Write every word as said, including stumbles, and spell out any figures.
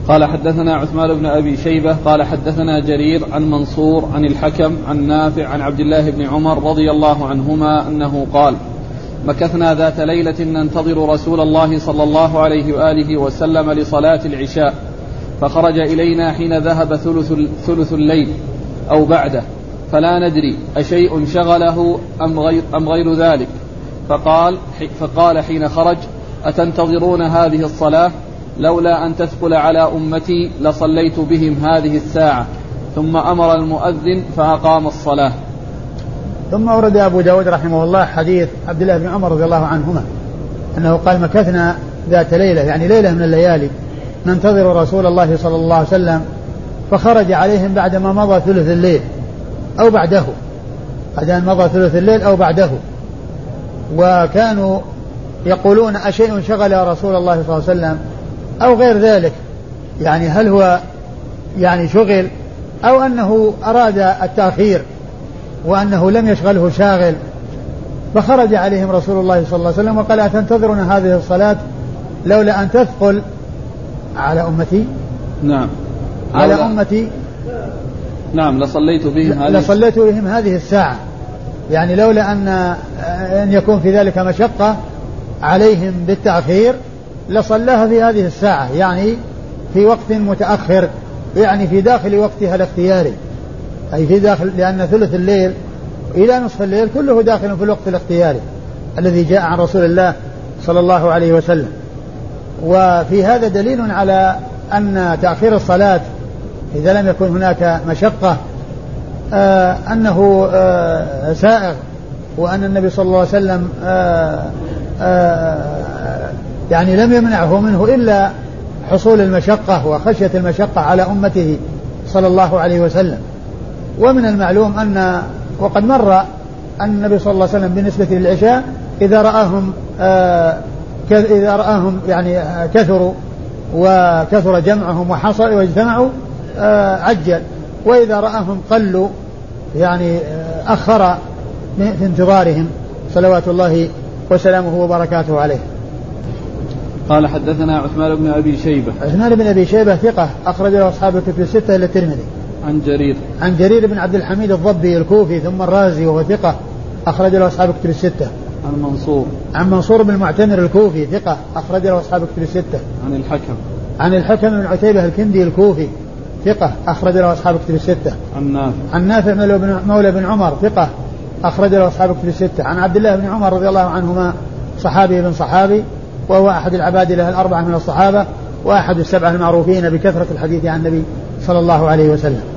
قال حدثنا عثمان بن أبي شيبة قال حدثنا جرير عن منصور عن الحكم عن نافع عن عبد الله بن عمر رضي الله عنهما أنه قال مكثنا ذات ليلة ننتظر رسول الله صلى الله عليه وآله وسلم لصلاة العشاء فخرج إلينا حين ذهب ثلث, ثلث الليل أو بعده فلا ندري أشيء شغله أم غير, أم غير ذلك فقال, فقال حين خرج أتنتظرون هذه الصلاة لولا أن تثقل على أمتي لصليت بهم هذه الساعة ثم أمر المؤذن فأقام الصلاة. ثم أورد أبو داود رحمه الله حديث عبد الله بن عمر رضي الله عنهما أنه قال مكثنا ذات ليلة يعني ليلة من الليالي ننتظر رسول الله صلى الله عليه وسلم فخرج عليهم بعدما مضى ثلث الليل أو بعده بعد أن مضى ثلث الليل أو بعده وكانوا يقولون أشيء شغل رسول الله صلى الله عليه وسلم أو غير ذلك يعني هل هو يعني شغل أو أنه أراد التأخير وأنه لم يشغله شاغل فخرج عليهم رسول الله صلى الله عليه وسلم وقال أتنتظرون هذه الصلاة لولا أن تثقل على أمتي نعم على أمتي نعم لصليت بهم هذه لصليت بهم هذه الساعة يعني لولا أن أن يكون في ذلك مشقة عليهم بالتأخير لصلاها في هذه الساعة يعني في وقت متأخر يعني في داخل وقتها الاختياري أي في داخل لأن ثلث الليل إلى نصف الليل كله داخل في الوقت الاختياري الذي جاء عن رسول الله صلى الله عليه وسلم. وفي هذا دليل على أن تأخير الصلاة إذا لم يكن هناك مشقة آه أنه آه سائغ وأن النبي صلى الله عليه وسلم آه آه يعني لم يمنعه منه إلا حصول المشقة وخشية المشقة على أمته صلى الله عليه وسلم. ومن المعلوم أن وقد مر أن النبي صلى الله عليه وسلم بالنسبة للعشاء إذا رآهم آه إذا رآهم يعني كثروا وكثر جمعهم وحصل واجتمعوا آه عجل وإذا رآهم قلوا يعني آه أخر في انتظارهم صلوات الله وسلامه وبركاته عليه. قال حدثنا عثمان بن أبي شيبة عثمان بن أبي شيبة ثقة أخرج له أصحاب الكتب الستة إلا الترمذي. عن جرير عن جرير بن عبد الحميد الضبي الكوفي ثم الرازي وهو ثقة أخرج له أصحاب الكتب الستة. عن منصور عن منصور بن المعتمر الكوفي ثقة أخرج له أصحاب الكتب الستة. عن الحكم عن الحكم بن عتيبة الكندي الكوفي ثقة أخرج له أصحاب الكتب الستة. عن نافع عن نافع مولى بن عمر ثقة أخرج له أصحاب الكتب الستة. عن عبد الله بن عمر رضي الله عنهما صحابي بن صحابي وهو أحد العباد له الأربعة من الصحابة وأحد السبعة المعروفين بكثرة الحديث عن النبي صلى الله عليه وسلم.